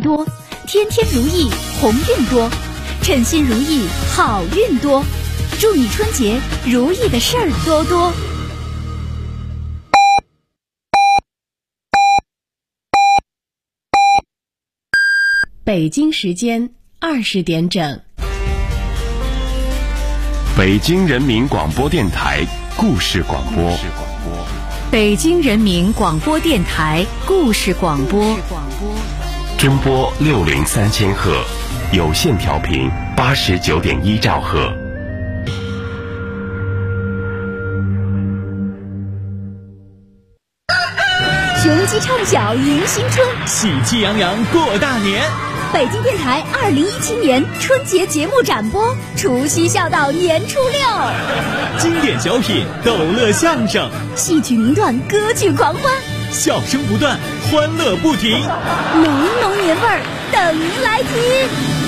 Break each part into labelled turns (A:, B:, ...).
A: 多，天天如意，鸿运多，称心如意，好运多。祝你春节如意的事儿多多。
B: 北京时间20点整。
C: 北京人民广播电台故事广播。
A: 北京人民广播电台故事广播。
C: 中波603000赫，有线调频89.1兆赫。
A: 雄鸡唱晓迎新春，
D: 喜气洋洋过大年。
A: 北京电台2017年春节节目展播，除夕笑到年初6。
D: 经典小品，逗乐相声，
A: 戏曲名段，歌剧狂欢，
D: 笑声不断，欢乐不停，
A: 浓浓年味儿等您来听。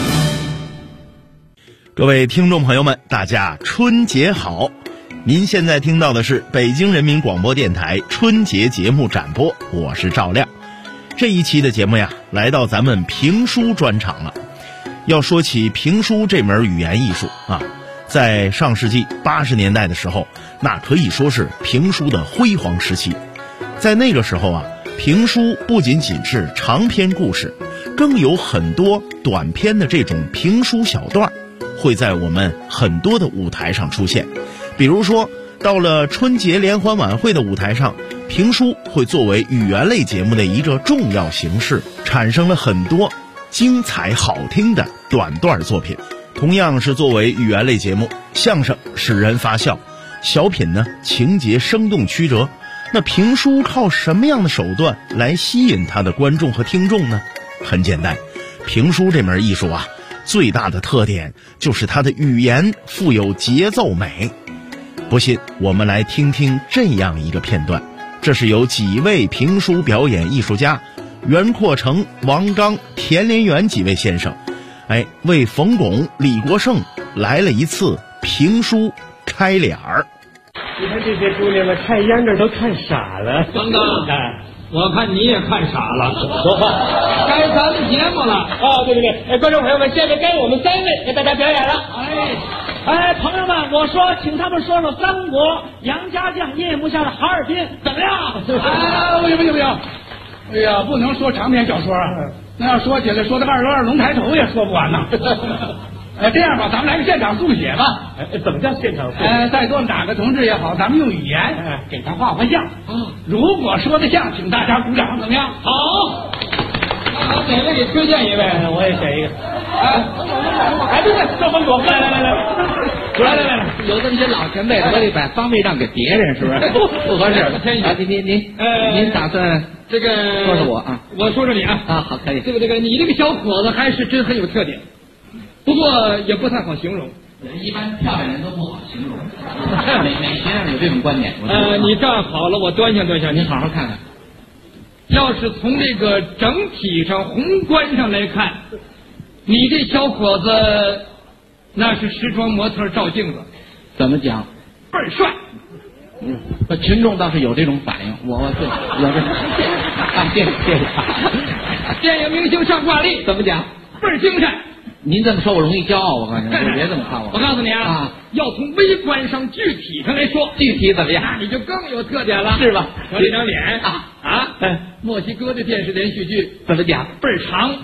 E: 各位听众朋友们，大家春节好！您现在听到的是北京人民广播电台春节节目展播，我是赵亮。这一期的节目呀，来到咱们评书专场了。要说起评书这门语言艺术啊，在上世纪80年代的时候，那可以说是评书的辉煌时期。在那个时候啊，评书不仅仅是长篇故事，更有很多短篇的这种评书小段，会在我们很多的舞台上出现。比如说到了春节联欢晚会的舞台上，评书会作为语言类节目的一个重要形式，产生了很多精彩好听的短段作品。同样是作为语言类节目，相声使人发笑，小品呢情节生动曲折。那评书靠什么样的手段来吸引他的观众和听众呢？很简单，评书这门艺术啊，最大的特点就是它的语言富有节奏美。不信，我们来听听这样一个片段，这是由几位评书表演艺术家袁阔成、王刚、田连元几位先生，为冯巩、李国盛来了一次评书开脸儿。
F: 你看这些姑娘们看秧歌都看傻了。
G: 王刚，我看你也看傻了。
F: 说话，
G: 该咱们节目了。
F: 对，观众朋友们，现在该我们3位给大家表演了。
H: 朋友们，我说请他们说说三国杨家将夜幕下的哈尔滨怎么样？
G: 不行！哎呀，不能说长篇小说啊，那要说起来，说到222龙抬头也说不完呢。这样吧，咱们来个现场速写吧。
F: 怎么叫现场速写？
G: 在座哪个同志也好，咱们用语言给他画像。如果说得像，请大家鼓掌，怎么样？
H: 好。
G: 哪位给推荐一位？
F: 我也选一个。
G: 对，赵冯巩，来，
I: 有这么些老前辈，我得把方位让给别人，是不是？不合适。您打算
G: 这个
I: 说说我啊？
G: 我说说你啊。
I: 好，可以。
G: 这个，你这个小伙子还是真很有特点，不过也不太好形容。
I: 一般漂亮人都不好形容。美学上有这种观点。
G: 你站好了，我端详端详，
I: 您好好看看。
G: 要是从这个整体上宏观上来看，你这小伙子那是时装模特照镜子。
I: 怎么讲？
G: 倍儿帅。
I: 群众倒是有这种反应，我对有这种。谢谢。
G: 电影明星上挂历。
I: 怎么讲？
G: 倍儿精神。
I: 您这么说我容易骄傲，我告诉你，别这么看我。
G: 我告诉你要从微观上具体上来说。
I: 具体怎么样？
G: 那你就更有特点了，
I: 是吧？
G: 我这张脸墨西哥的电视连续剧。
I: 怎么讲？
G: 倍儿长。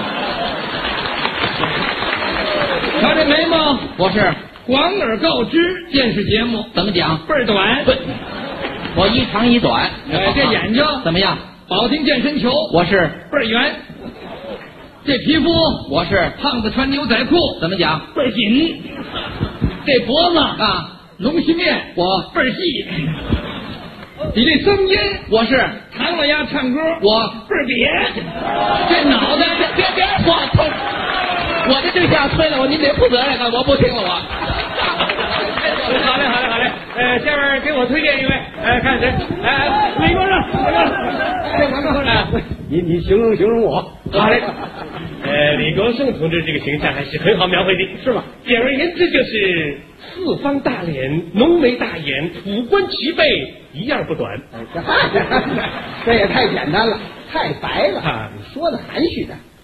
G: 瞧这眉毛，
I: 我是
G: 广而告之电视节目。
I: 怎么讲？
G: 倍儿短。
I: 对，我一长一短。
G: 这眼睛
I: 怎么样？
G: 保定健身球。
I: 我是
G: 倍儿圆。这皮肤
I: 我是
G: 胖子穿牛仔裤。
I: 怎么讲？
G: 倍儿紧。这脖子龙须面
I: 我
G: 倍儿细。你这声音
I: 我是
G: 唐老鸭唱歌
I: 我
G: 倍儿瘪。这脑袋
I: 别我这对象催了我，您得负责任，我不听了我。
F: 好嘞。下面给我推荐一位，看谁？李国盛，这广告你形容我。好嘞。李国盛同志这个形象还是很好描绘的，是吧？简而言之就是四方大脸，浓眉大眼，五官齐备，一样不短。
J: 这也太简单了，太白了。你说的含蓄的。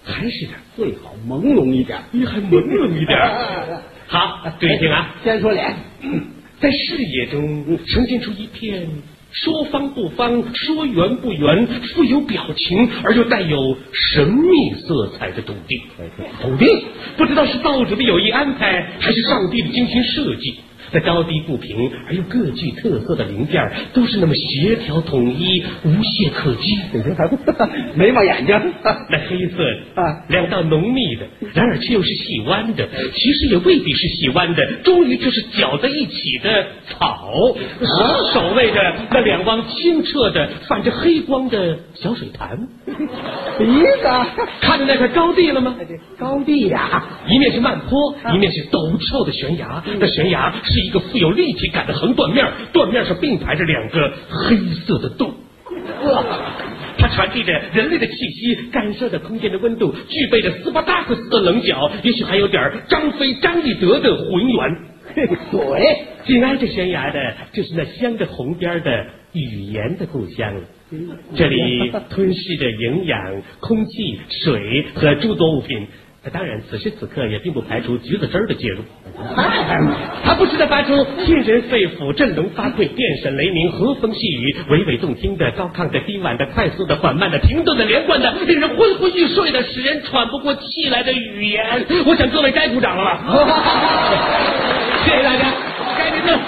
F: 还是点最好朦胧一点，
J: 你还朦胧一点。好，注意听啊，
F: 先说脸，
J: 在视野中呈现出一片说方不方，说圆不圆，富有表情而又带有神秘色彩的土地。土地不知道是造者的有意安排，还是上帝的精心设计。那高低不平而又各具特色的零件都是那么协调统一，无懈可击。
F: 眉毛眼睛，
J: 那黑色的两道浓密的，然而却又是细弯的，其实也未必是细弯的，终于就是搅在一起的草。守卫着那两汪清澈的泛着黑光的小水潭。
F: 鼻子，
J: 看着那块高地了吗？
F: 高地呀，
J: 一面是慢坡，一面是陡峭的悬崖。那悬崖是一个富有立体感的横断面，断面上并排着两个黑色的洞。它传递着人类的气息，感受着空间的温度，具备着斯巴达克斯的棱角，也许还有点张飞、张翼德的浑圆。
F: 对，
J: 紧挨着悬崖的就是那镶着红边的语言的故乡了。这里吞噬着营养、空气、水和诸多物品。当然，此时此刻也并不排除橘子汁的介入。它不时地发出沁人肺腑、振聋发聩、电闪雷鸣、和风细雨、娓娓动听的、高亢的、低婉的、快速的、缓慢的、停顿的、连贯的、令人昏昏欲睡的、使人喘不过气来的语言。我想各位该鼓掌了吧？谢谢大家，该您了。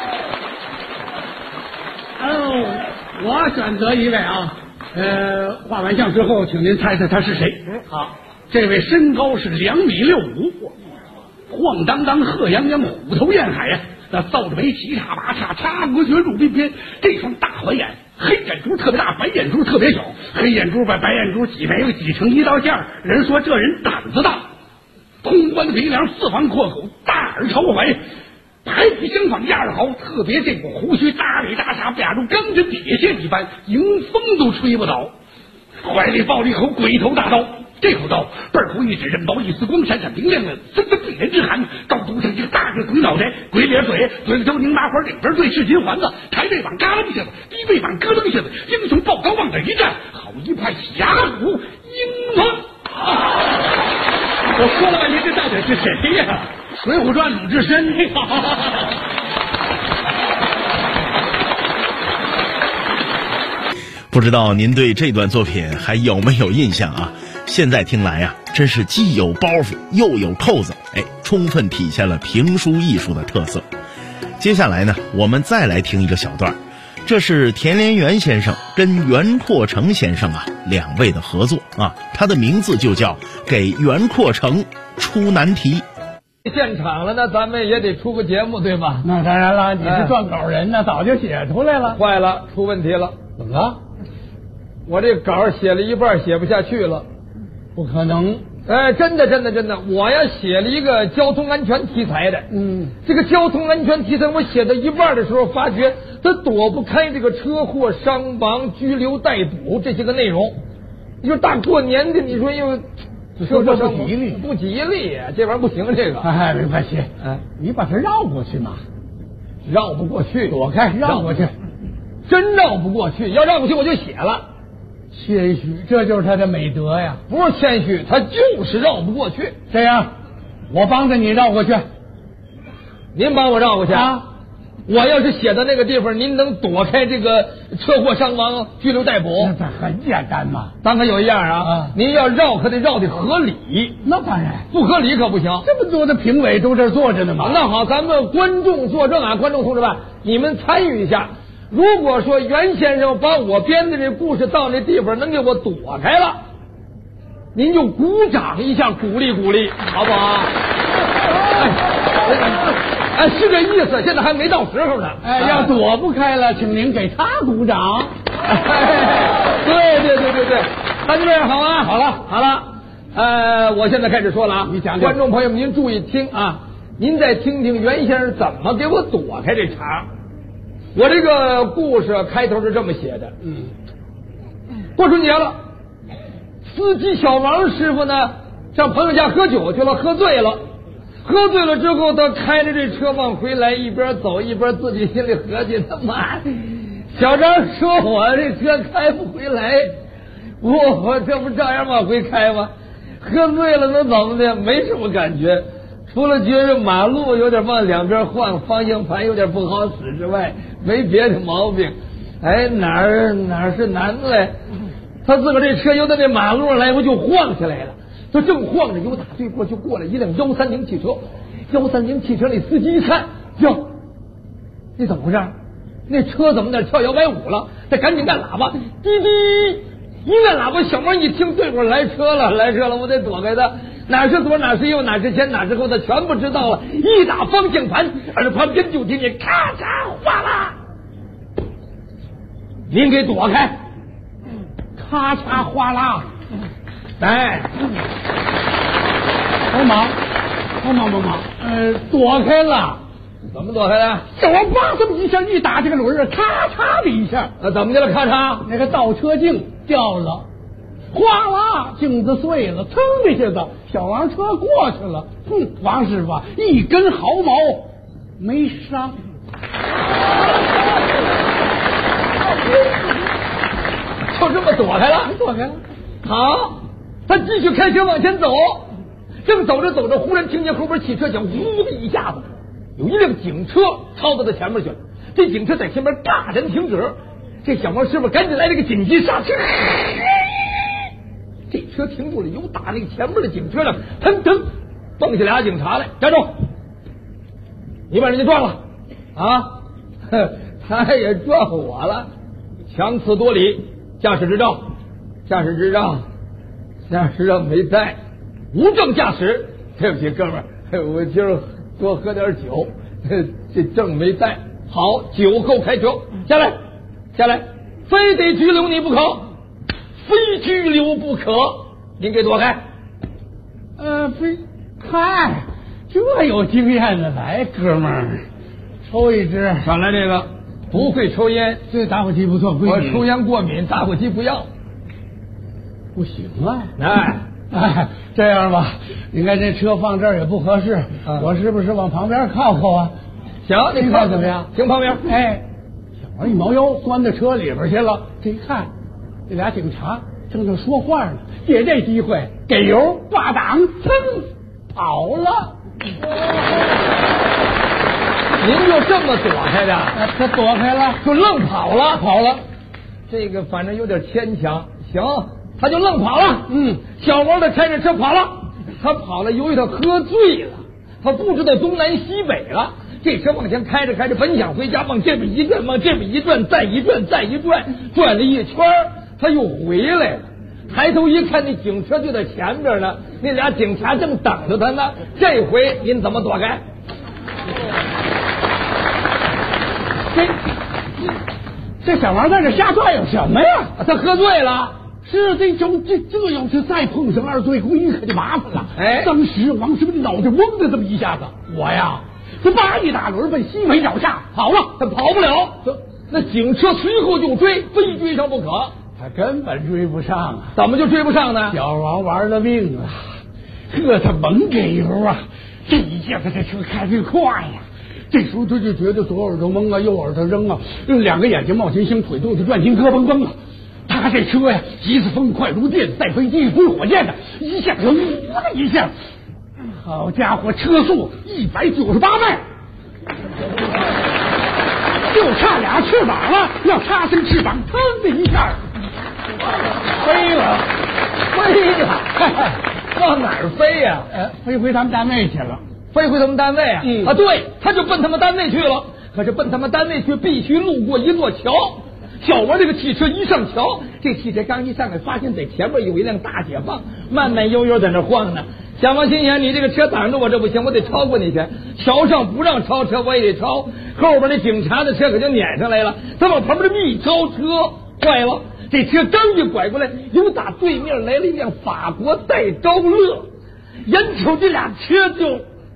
G: 我选择一位啊，画完像之后，请您猜猜他是谁？
J: 好。
G: 这位身高是2.65米，晃荡荡、鹤泱泱、虎头燕海呀！那造着围棋叉八叉，插国学入鬓边。这双大环眼，黑眼珠特别大，白眼珠特别小。黑眼珠把白眼珠挤眉挤成一道线，人说这人胆子大。通关鼻梁，四方阔口，大耳朝怀，排比相仿，样儿好。特别这股胡须，大里大叉，压如钢针铁线一般，迎风都吹不倒。怀里抱着一口鬼头大刀。这口刀背头一指，刃薄一丝光，闪闪明亮的，森森对人之寒。刀头上一个大个鬼脑袋，鬼咧嘴，嘴里头拧麻花，两边对是金环子，抬背膀嘎楞下子，低背膀咯楞下子，英雄抱高往那一站，好一派侠骨英雄。
J: 我说了半天，这到底是谁呀？
G: 《水浒传》鲁智深。
E: 不知道您对这段作品还有没有印象啊？现在听来呀，真是既有包袱又有扣子，充分体现了评书艺术的特色。接下来呢，我们再来听一个小段，这是田连元先生跟袁阔成先生两位的合作啊，他的名字就叫给袁阔成出难题。
K: 现场了，那咱们也得出个节目，对吧？
G: 那当然了，你是撰稿人呢，早就写出来了。
K: 坏了，出问题了。
G: 怎么了？
K: 我这稿写了一半，写不下去了。
G: 不可能！
K: 真的，我呀写了一个交通安全题材的。这个交通安全题材，我写到一半的时候，发觉它躲不开这个车祸、伤亡、拘留、逮捕这些个内容。你说大过年的，你说又
G: 说这不吉利，
K: 不吉利呀，这玩意儿不行，这个。
G: 没关系，你把它绕过去嘛。
K: 绕不过去，
G: 躲开，绕过去。
K: 真绕不过去，要绕过去我就写了。
G: 谦虚，这就是他的美德呀！
K: 不是谦虚，他就是绕不过去。
G: 这样，我帮着你绕过去。
K: 您帮我绕过去
G: 啊！
K: 我要是写的那个地方，您能躲开这个车祸伤亡、拘留逮捕？
G: 那这很简单嘛。
K: 咱可有一样啊，您要绕可得绕得合理。
G: 那当然，
K: 不合理可不行。
G: 这么多的评委都这儿坐着呢嘛。
K: 那好，咱们观众作证啊，观众同志们，你们参与一下。如果说袁先生把我编的这故事到那地方能给我躲开了，您就鼓掌一下，鼓励鼓励，好不好？是这意思，现在还没到时候呢。
G: 要躲不开了，请您给他鼓掌。
K: 对，那就这样好吗？好了，我现在开始说了啊，
G: 你讲，
K: 观众朋友们您注意听啊，您再听听袁先生怎么给我躲开这茬。我这个故事开头是这么写的，过春节了，司机小王师傅呢上朋友家喝酒去了，喝醉了之后，他开着这车往回来，一边走一边自己心里合计：他妈，小张说我这车开不回来，我这不照样往回开吗？ 喝醉了能怎么的？没什么感觉，除了觉着马路有点往两边晃，方向盘有点不好使之外，没别的毛病。哎，哪儿是难的嘞？他自个儿这车又在那马路上来回就晃起来了。他正晃着，由打对过就过来一辆130汽车。130汽车那司机一看，哟，你怎么回事？那车怎么在跳摇摆舞了？他赶紧按喇叭，滴滴，一按喇叭，小猫一听对过来车了，我得躲开他。哪是左，哪是右，哪是前，哪是后，他全不知道了。一打方向盘，而旁边就听见咔嚓哗啦，您给躲开，咔嚓哗啦，哎，帮忙，躲开了。怎么躲开的？
G: 小王叭这么一下一打这个轮儿，咔嚓的一下，
K: 怎么的了？咔嚓，
G: 那个倒车镜掉了，哗啦，镜子碎了，噌的一下子，小王车过去了。王师傅一根毫毛没伤。
K: 就这么躲开了。好，他继续开车往前走，正走着，忽然听见后边汽车响，呜的一下子。有一辆警车超到他前面去了，这警车在前面戛然停止，这小王师傅赶紧来了个紧急刹车，这车停住了，有打那个前面的警车上，腾腾蹦下俩警察来，站住！你把人家撞了啊？他也撞我了，强词夺理，驾驶执照没带，无证驾驶。对不起，哥们儿，我今儿多喝点酒，这证没带。好，酒后开车，下来，非得拘留你不可，非拘留不可。您给躲开。
G: 嗨，这有经验的，来，哥们儿，抽一支。
K: 上来这个，不会抽烟，
G: 这打火机不错，
K: 我抽烟过敏，打火机不要。
G: 不行啊！
K: 哎，
G: 这样吧，你看这车放这儿也不合适，我是不是往旁边靠啊？
K: 行，你看
G: 怎么样？
K: 停旁边。
G: 哎，小王一猫腰钻到车里边去了。这一看，这俩警察正在说话呢，借这机会给油挂档，噌跑了。
K: 您就这么躲开的？
G: 他躲开了，
K: 就愣跑了。这个反正有点牵强。行。他就愣跑了，小王他开着车跑了，他跑了，由于他喝醉了，他不知道东南西北了，这车往前开着，本想回家，往这边一转，再一转，转了一圈，他又回来了。抬头一看，那警车就在前边呢，那俩警察正等着他呢。这回您怎么躲开？
G: 这小王在这瞎转悠什么呀？
K: 他喝醉了。
G: 是这要是再碰上二醉归可就麻烦了。
K: 哎，
G: 当时王师傅的脑袋嗡的这么一下子，我呀，这叭一大轮奔西北脚下跑了，
K: 他跑不了，那警车随后就追，非追上不可。
G: 他根本追不上啊！
K: 怎么就追不上呢？
G: 小王玩了命了，他猛给油啊！这一下子这车开得快呀！这时候他就觉得左耳朵蒙啊，右耳朵扔啊，两个眼睛冒金星，腿肚子转筋，咯嘣嘣啊！他这车呀，一次风快如电，带飞机如火箭的，一下子呜的一下，好家伙，车速198迈，就差俩翅膀了，要插上翅膀，腾的一下飞了，
K: 往哪儿飞呀？
G: 飞回他们单位去了。
K: 飞回他们单位啊？啊，对，他就奔他们单位去了。可是奔他们单位去，必须路过一座桥。小王这个汽车一上桥，这汽车刚一上来，发现在前面有一辆大解放，慢慢悠悠在那晃呢。小王心想，你这个车挡着我，这不行，我得超过你去。桥上不让超车，我也得超。后边那警察的车可就撵上来了，他往旁边这么一超车，坏了。这车刚一拐过来，又打对面来了一辆法国戴高乐，眼瞅这俩车就，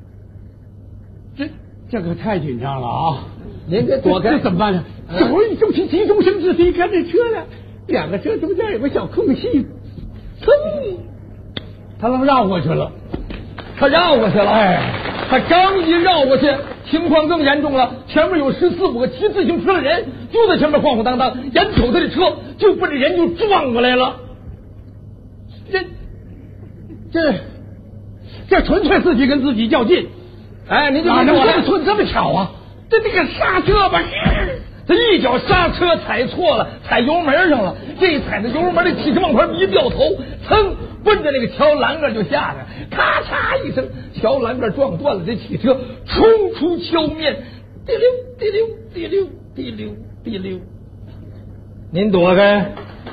G: 这可太紧张了啊！
K: 您给躲开，
G: 这怎么办呢？小王一生气，急中生智，一看这车呢，两个车中间有个小空隙，噌，他能绕过去了。
K: 他绕过去了，他刚一绕过去，情况更严重了。前面有14、15个骑自行车的人，就在前面晃晃荡荡，眼瞅他的车就奔着人就撞过来了。
G: 这纯粹自己跟自己较劲。
K: 哎，你就
G: 哪能这么巧啊？这个刹车吧，
K: 他一脚刹车踩错了，踩油门上了。这一踩在油门，这汽车往旁一掉头，噌，奔着那个桥栏杆就下来，咔嚓一声，桥栏杆撞断了，这汽车冲出桥面，滴溜滴溜滴溜滴溜滴溜。您躲开。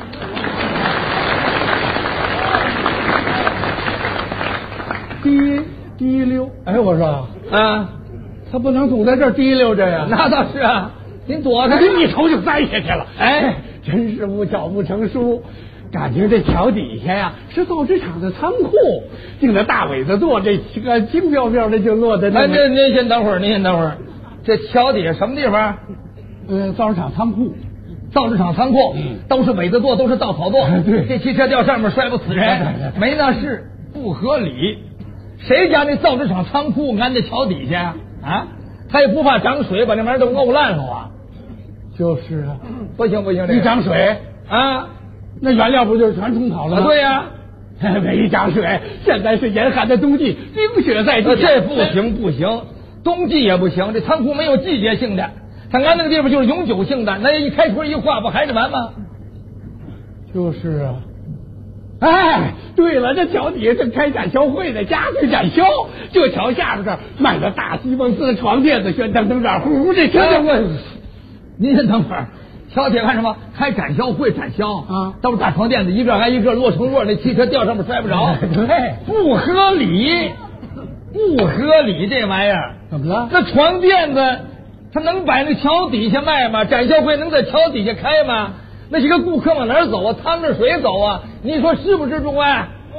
G: 滴溜，哎，我说
K: 啊，
G: 他不能总在这儿滴溜着呀。
K: 那倒是啊，您躲开，
G: 一头就栽下去了。哎，真是无巧不成书，感情这桥底下呀是造纸厂的仓库，定那大尾子座，这个轻飘飘的就落在那。
K: 哎，您先等会儿，这桥底下什么地方？
G: 造纸厂仓库。
K: 造纸厂仓库都是尾子座，都是稻草座。
G: 对，
K: 这汽车掉上面摔不死人，没那事，不合理。谁家那造纸厂仓库安在桥底下啊？他也不怕涨水，把那玩意儿都沤烂了啊！
G: 就是啊，
K: 不行，
G: 一涨水
K: 啊，
G: 那原料不就是全冲跑了吗？
K: 对呀，
G: 没涨水，现在是严寒的冬季，冰雪在地。
K: 这不行，冬季也不行，这仓库没有季节性的，他安那个地方就是永久性的，那一开春一化不还是完吗？
G: 就是啊。哎，对了，这桥底下正开展销会呢，家具展销。就桥下边这儿卖了大西蒙斯的床垫子、旋灯灯罩，呼这车就问。
K: 您先等会儿，桥底下看什么？开展销会，展销
G: 啊，
K: 都是大床垫子，一个挨一个摞成摞，那汽车掉上面摔不着。
G: 对，
K: 不合理，这玩意儿
G: 怎么了？
K: 那床垫子它能摆那桥底下卖吗？展销会能在桥底下开吗？那些个顾客往哪儿走啊？趟着水走啊？你说是不是，众位？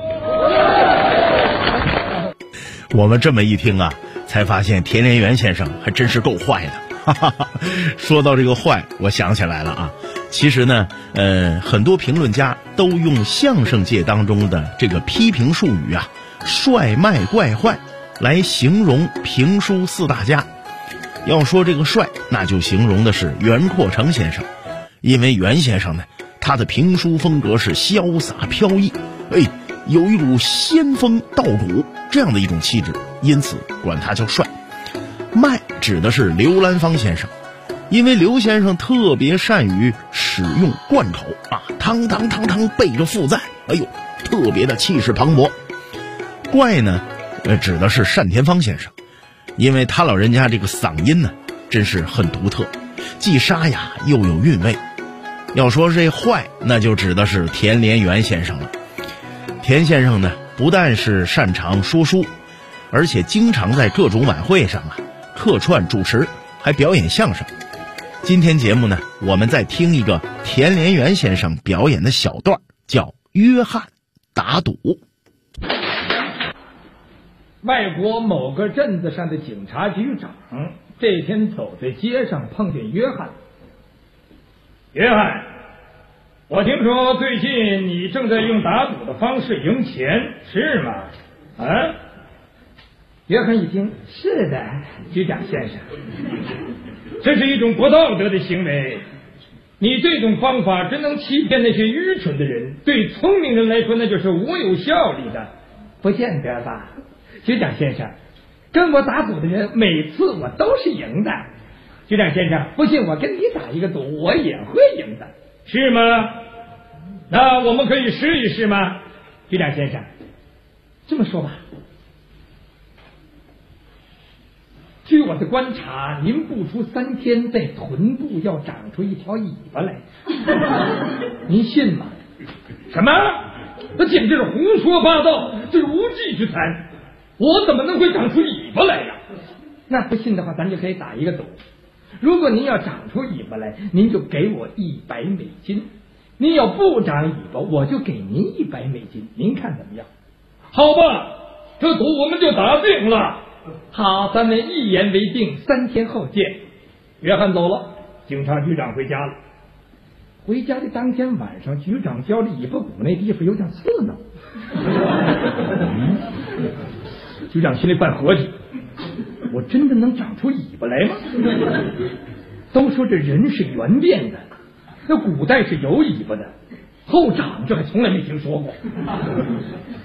E: 我们这么一听啊，才发现田连元先生还真是够坏的。哈哈哈，说到这个坏，我想起来了啊。其实呢，很多评论家都用相声界当中的这个批评术语啊，帅卖怪坏，来形容评书四大家。要说这个帅，那就形容的是袁阔成先生。因为袁先生呢，他的评书风格是潇洒飘逸，有一股仙风道骨这样的一种气质，因此管他叫帅。卖指的是刘兰芳先生，因为刘先生特别善于使用贯口啊，汤汤汤汤背着负赞，特别的气势磅礴。怪呢，指的是单田芳先生，因为他老人家这个嗓音呢，真是很独特，既沙哑又有韵味。要说这坏，那就指的是田连元先生了。田先生呢，不但是擅长说书，而且经常在各种晚会上啊客串主持，还表演相声。今天节目呢，我们再听一个田连元先生表演的小段，叫《约翰打赌》。
K: 外国某个镇子上的警察局长这天走在街上，碰见约翰。
F: 约翰，我听说最近你正在用打赌的方式赢钱，是吗？啊？
K: 约翰一听，是的，局长先生。
F: 这是一种不道德的行为，你这种方法真能欺骗那些愚蠢的人，对聪明人来说那就是无有效力的。
K: 不见得吧，局长先生，跟我打赌的人每次我都是赢的。局长先生，不信我跟你打一个赌，我也会赢的。
F: 是吗？那我们可以试一试吗？
K: 局长先生，这么说吧，据我的观察，您不出3天，在臀部要长出一条尾巴来，您信吗？
F: 什么？那简直是胡说八道，这是无稽之谈。我怎么能会长出尾巴来呀？
K: 那不信的话，咱就可以打一个赌。如果您要长出尾巴来，您就给我$100；您要不长尾巴，我就给您$100。您看怎么样？
F: 好吧，这赌我们就打定了。
K: 好，咱们一言为定，3天后见。
F: 约翰走了，警察局长回家了。
K: 回家的当天晚上，局长觉得尾巴骨那地方有点刺挠。
F: 局长心里犯合计，我真的能长出尾巴来吗？
K: 都说这人是圆变的，那古代是有尾巴的，后长这还从来没听说过。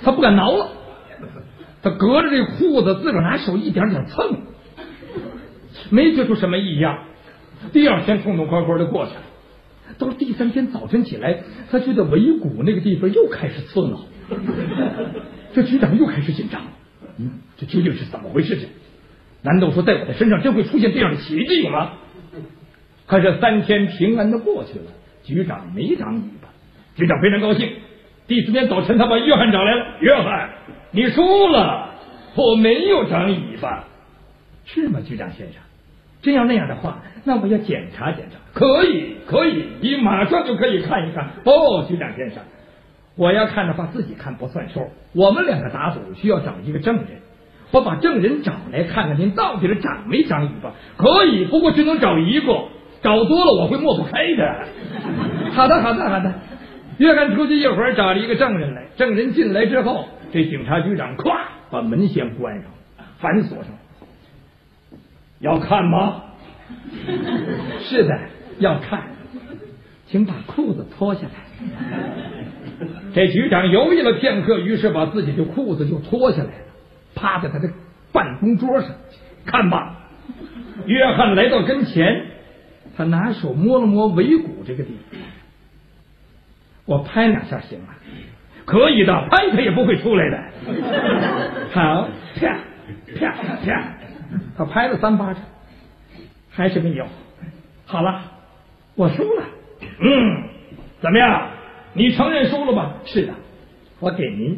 K: 他不敢挠了，他隔着这裤子自个儿拿手一点点蹭，没觉出什么异样。第二天痛痛快快的过去了，到了第三天早晨起来，他觉得尾骨那个地方又开始刺挠，这局长又开始紧张。这究竟是怎么回事情？难道说在我的身上真会出现这样的奇迹吗？可是3天平安的过去了，局长没长尾巴。局长非常高兴。第4天早晨，他把约翰找来了。约翰，你输了，我没有长尾巴，是吗，局长先生？真要那样的话，那我要检查检查。可以，你马上就可以看一看。哦，局长先生，我要看的话自己看不算数，我们2个打赌需要找一个证人，我把证人找来看看您到底是长没长尾巴。可以，不过只能找一个，找多了我会抹不开的。好的。约翰出去一会儿找了一个证人来，证人进来之后，这警察局长咵把门先关上，反锁上。要看吗？是的，要看，请把裤子脱下来。这局长犹豫了片刻，于是把自己的裤子就脱下来了，趴在他的办公桌上。看吧，约翰来到跟前，他拿手摸了摸尾骨这个地方。我拍2下行吗？可以的，拍他也不会出来的。好，啪啪啪，他拍了3巴掌，还是没有。好了，我输了。怎么样？你承认输了吧？是的，我给您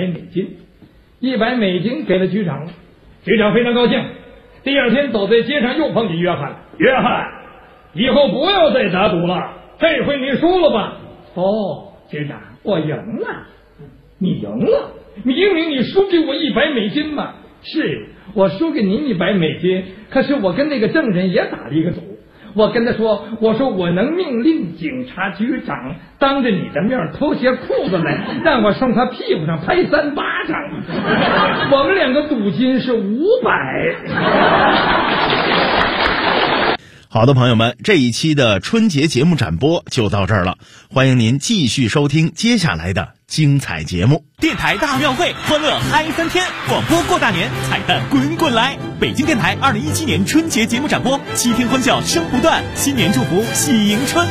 K: $100。$100给了局长了。局长非常高兴。第2天走在街上又碰见约翰了。约翰，以后不要再打赌了，这回你输了吧？哦，局长，我赢了。你赢了？明明你输给我$100嘛。是，我输给您$100，可是我跟那个证人也打了一个赌。我跟他说，我说我能命令警察局长当着你的面脱下裤子来，让我上他屁股上拍3巴掌。我们2个赌金是500。
E: 好的，朋友们，这一期的春节节目展播就到这儿了，欢迎您继续收听接下来的精彩节目。
D: 电台大庙会，欢乐嗨3天，广播过大年，彩蛋滚滚来。北京电台2017年春节节目展播，7天欢笑声不断，新年祝福喜迎春。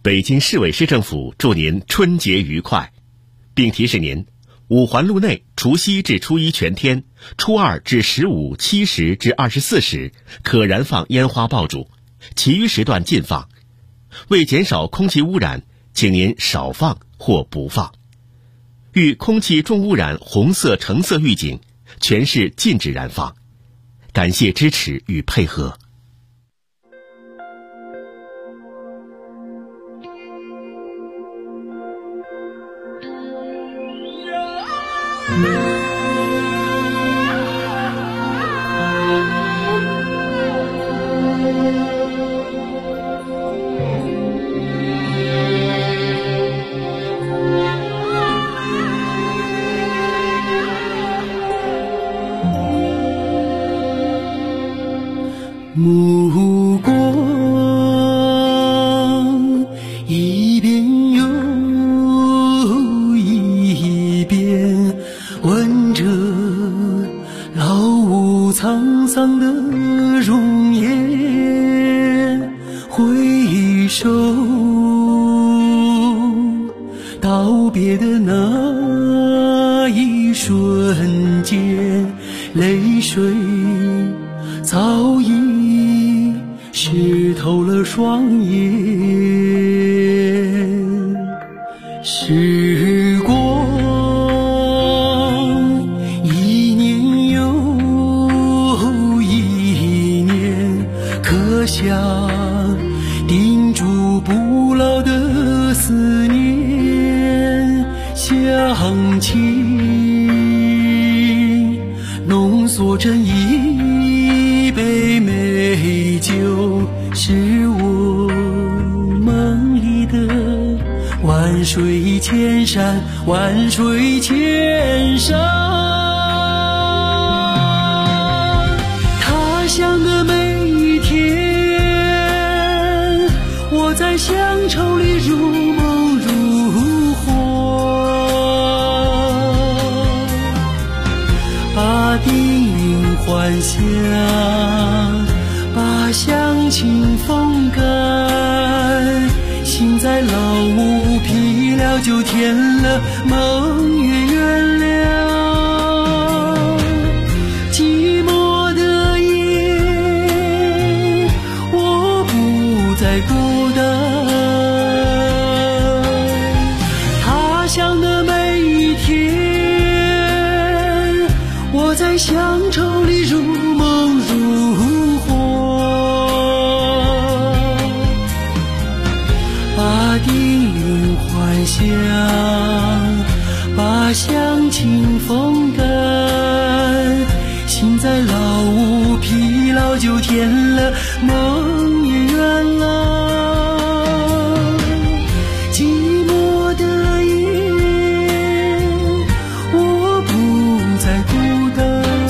L: 北京市委市政府祝您春节愉快，并提示您，五环路内除夕至初一全天，初二至15、7时至24时可燃放烟花爆竹，其余时段禁放。为减少空气污染，请您少放或不放。遇空气重污染红色、橙色预警，全市禁止燃放。感谢支持与配合。
M: 目光一遍又一遍，问着老屋沧桑的容颜，回首道别的那一瞬间，泪水早已湿透了双眼。时光一年又一年，刻下钉珠不牢的思念，乡情浓缩成一杯美酒，是我梦里的万水千山，万水千山。他乡的每一天，我在乡愁里如梦如幻，把底蕴还乡，把乡情风干，心在老屋疲了就填了，梦也圆了。寂寞的夜，我不再孤单。他乡的每一天，我在乡愁里如梦如幻，把底蕴还乡，把乡情风干，心在老屋疲劳就填了，梦也圆了。寂寞的夜，我不再孤单。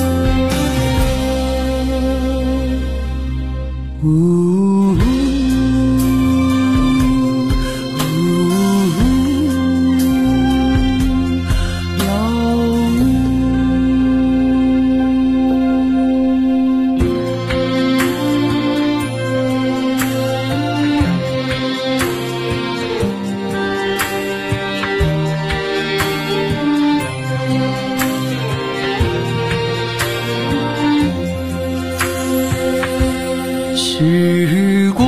M: 时光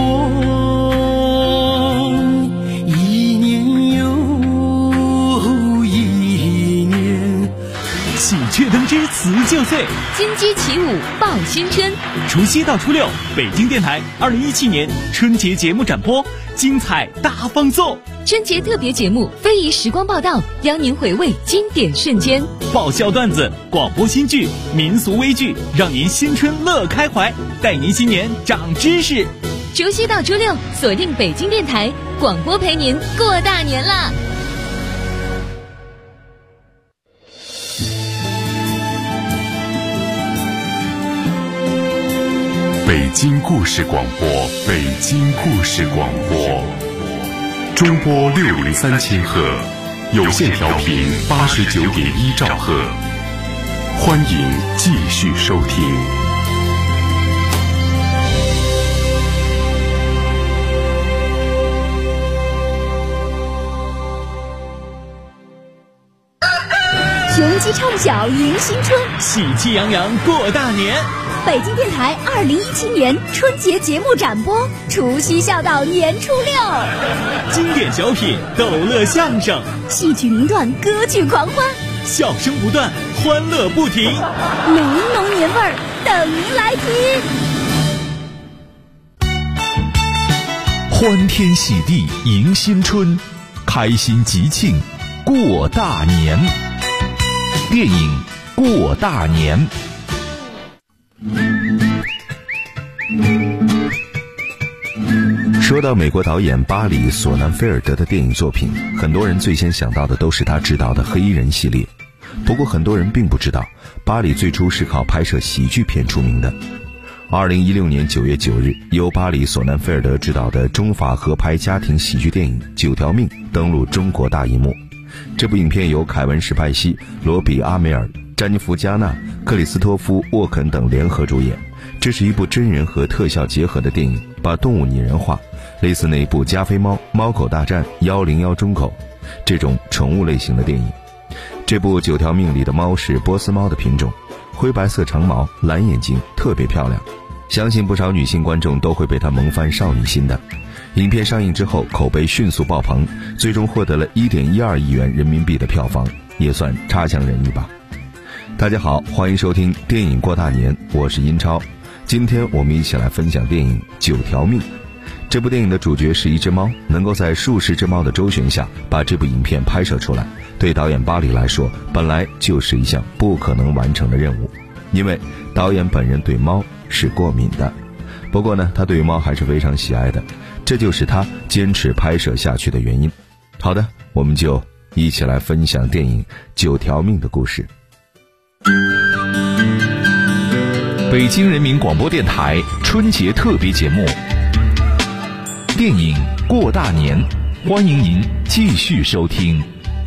M: 一年又一年，
D: 喜鹊登枝辞旧岁，
A: 金鸡起舞报新春。
D: 除夕到初六，北京电台2017年春节节目展播，精彩大放送。
A: 春节特别节目非遗时光报道，邀您回味经典瞬间。
D: 爆笑段子、广播新剧、民俗微剧，让您新春乐开怀，带您新年长知识。
A: 除夕到初六，锁定北京电台广播，陪您过大年啦！
C: 北京故事广播，北京故事广播，中波603赫，有线调频89.1兆赫，欢迎继续收听。
A: 雄鸡唱晓迎新春，
D: 喜气洋洋过大年。
A: 北京电台2017年春节节目展播，除夕笑到年初6。
D: 经典小品、逗乐相声、
A: 戏曲名段、歌剧狂欢，
D: 笑声不断，欢乐不停，
A: 浓浓年味儿等您来听。
N: 欢天喜地迎新春，开心吉庆过大年。电影《过大年》。说到美国导演巴里·索南菲尔德的电影作品，很多人最先想到的都是他执导的黑衣人系列。不过很多人并不知道，巴里最初是靠拍摄喜剧片出名的。2016年9月9日，由巴里·索南菲尔德执导的中法合拍家庭喜剧电影《9条命》登陆中国大荧幕。这部影片由凯文·史派西、罗比·阿梅尔、詹妮弗·加纳、克里斯托夫·沃肯等联合主演。这是一部真人和特效结合的电影，把动物拟人化，类似那部加菲猫、猫狗大战、101中口这种宠物类型的电影。这部9条命里的猫是波斯猫的品种，灰白色长毛，蓝眼睛，特别漂亮，相信不少女性观众都会被它萌翻少女心的。影片上映之后口碑迅速爆棚，最终获得了1.12亿元人民币的票房，也算差强人意吧。大家好，欢迎收听电影过大年，我是英超。今天我们一起来分享电影《9条命》。这部电影的主角是一只猫，能够在数十只猫的周旋下把这部影片拍摄出来，对导演巴里来说本来就是一项不可能完成的任务，因为导演本人对猫是过敏的。不过呢，他对猫还是非常喜爱的，这就是他坚持拍摄下去的原因。好的，我们就一起来分享电影《9条命》的故事。北京人民广播电台春节特别节目电影《过大年》，欢迎您继续收听。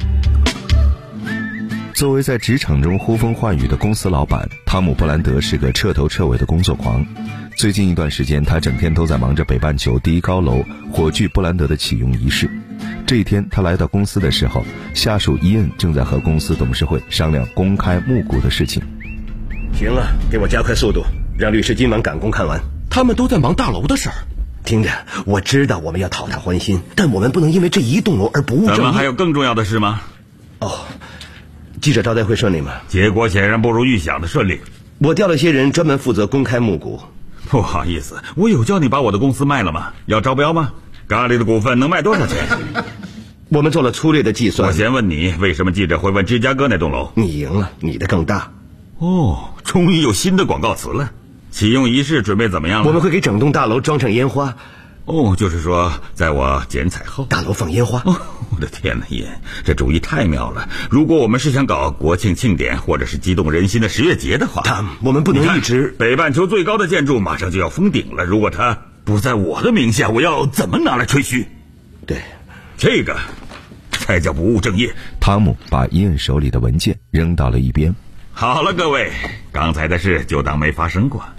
N: 作为在职场中呼风唤雨的公司老板，汤姆·布兰德是个彻头彻尾的工作狂。最近一段时间，他整天都在忙着北半球第一高楼火炬布兰德的启用仪式。这一天，他来到公司的时候，下属伊恩正在和公司董事会商量公开募股的事情。
O: 行了，给我加快速度，让律师今晚赶工看完。
P: 他们都在忙大楼的事儿。
O: 听着，我知道我们要讨他欢心，但我们不能因为这一栋楼而不务正业。
Q: 咱们还有更重要的事吗？
O: 哦，记者招待会顺利吗？
Q: 结果显然不如预想的顺利。
O: 我调了些人专门负责公开募股。
Q: 不好意思，我有叫你把我的公司卖了吗？要招标吗？咖喱的股份能卖多少钱？
O: 我们做了粗略的计算。
Q: 我先问你，为什么记者会问芝加哥那栋楼？
O: 你赢了，你的更大。
Q: 哦，终于有新的广告词了。启用仪式准备怎么样了？
O: 我们会给整栋大楼装上烟花。
Q: 哦，就是说在我剪彩后
O: 大楼放烟花。
Q: 哦，我的天哪，爷，这主意太妙了。如果我们是想搞国庆庆典或者是激动人心的10月节的话，
O: 我们不能一直。
Q: 北半球最高的建筑马上就要封顶了，如果它不在我的名下，我要怎么拿来吹嘘？
O: 对，
Q: 这个才叫不务正业。
N: 汤姆把伊恩手里的文件扔到了一边。
Q: 好了，各位，刚才的事就当没发生过。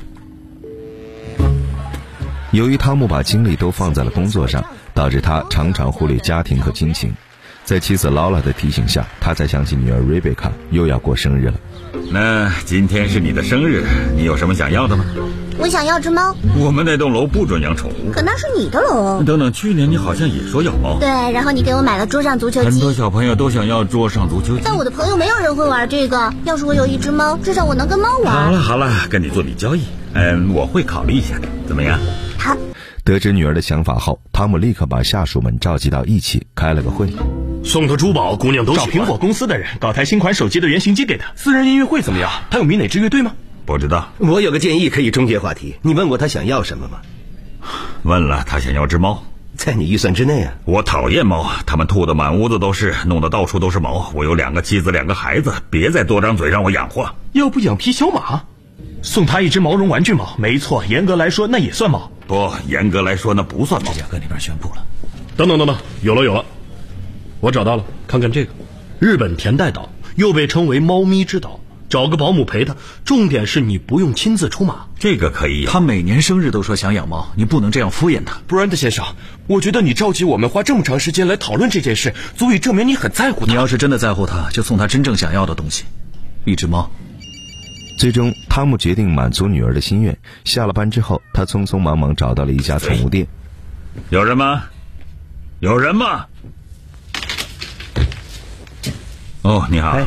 N: 由于汤姆把精力都放在了工作上，导致他常常忽略家庭和亲情。在妻子劳拉的提醒下，他才想起女儿瑞贝卡又要过生日了。
Q: 那今天是你的生日，你有什么想要的吗？
R: 我想要只猫。
Q: 我们那栋楼不准养宠物。
R: 可那是你的楼。
Q: 等等，去年你好像也说要猫。
R: 对，然后你给我买了桌上足球机。
Q: 很多小朋友都想要桌上足球机，
R: 但我的朋友没有人会玩这个。要是我有一只猫，至少我能跟猫玩。
Q: 好了，跟你做笔交易。我会考虑一下的，怎么样？
R: 好。
N: 得知女儿的想法后，汤姆立刻把下属们召集到一起，开了个会。
P: 送的珠宝姑娘都喜欢。
D: 找苹果公司的人搞台新款手机的原型机给他。
P: 私人音乐会怎么样？他有迷哪支乐队吗？
Q: 不知道。
O: 我有个建议可以终结话题。你问过他想要什么吗？
Q: 问了，他想要只猫，
O: 在你预算之内啊。
Q: 我讨厌猫，他们吐得满屋子都是，弄得到处都是毛。我有2个妻子2个孩子，别再多张嘴让我养活。
P: 要不养匹小马？送他一只毛绒玩具猫，没错，严格来说那也算猫。
Q: 不，严格来说那不算猫。
P: 芝加哥那边宣布了。等，有了，我找到了，看看这个，日本田代岛又被称为猫咪之岛， 找个保姆陪他，重点是你不用亲自出马。
Q: 这个可以。
S: 他每年生日都说想养猫，你不能这样敷衍他。
T: Brand 先生，我觉得你召集我们花这么长时间来讨论这件事，足以证明你很在乎他。
S: 你要是真的在乎他，就送他真正想要的东西，一只猫。
N: 最终，汤姆决定满足女儿的心愿。下了班之后，他匆匆忙忙找到了一家宠物店。
Q: 有人吗？有人吗？哦，你好。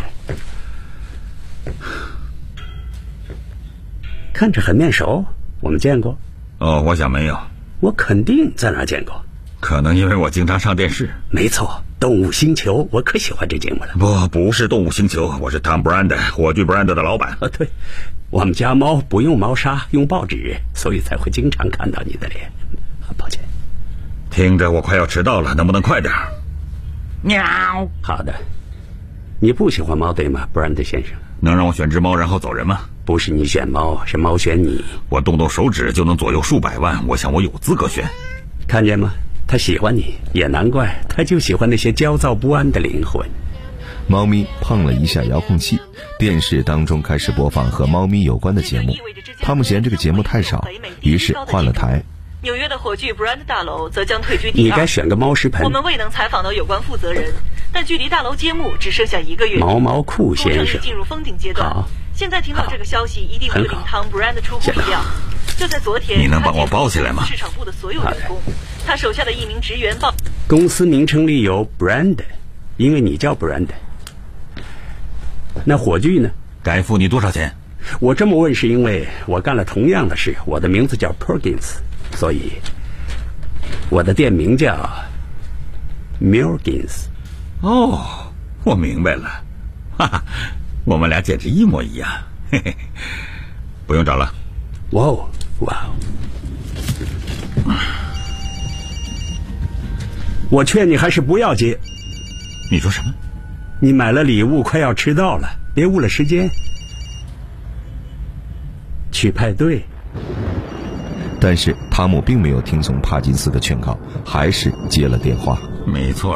U: 看着很面熟，我们见过。
Q: 哦，我想没有。
U: 我肯定在哪儿见过。
Q: 可能因为我经常上电视。
U: 没错，动物星球，我可喜欢这节目了。
Q: 不是动物星球，我是 Tom Brand 火炬 Brand 的老板。
U: 对，我们家猫不用猫砂，用报纸，所以才会经常看到你的脸。抱歉。
Q: 听着，我快要迟到了，能不能快点？
U: 喵。好的。你不喜欢猫对吗 ，Brand 先生？
Q: 能让我选只猫然后走人吗？
U: 不是你选猫，是猫选你。
Q: 我动动手指就能左右数百万，我想我有资格选。
U: 看见吗？他喜欢你，也难怪，他就喜欢那些焦躁不安的灵魂。
N: 猫咪碰了一下遥控器，电视当中开始播放和猫咪有关的节目。汤姆嫌这个节目太少，于是换了台。
V: 纽约的火炬 Brand 大楼则将退居第二。
U: 你该选个猫食盆。
V: 我们未能采访到有关负责人，但距离大楼揭幕只剩下1个月。
U: 毛库先生
V: 进入封顶阶段。好，现在听到这个消息一定会令汤 Brand 出乎意料。就在昨天，
Q: 你能帮我包起来吗？
V: 市场部的所有员工，他手下的一名职员报。
U: 公司名称里有 Brand， 因为你叫 Brand。那火炬呢？
Q: 该付你多少钱？
U: 我这么问是因为我干了同样的事，我的名字叫 Perkins。所以，我的店名叫 Milkins。
Q: 哦，我明白了，哈哈，我们俩简直一模一样，嘿嘿，不用找了。
U: 哇哦，哇哦！我劝你还是不要接。
Q: 你说什么？
U: 你买了礼物，快要迟到了，别误了时间。去派对。
N: 但是汤姆并没有听从帕金斯的劝告，还是接了电话。
Q: 没错。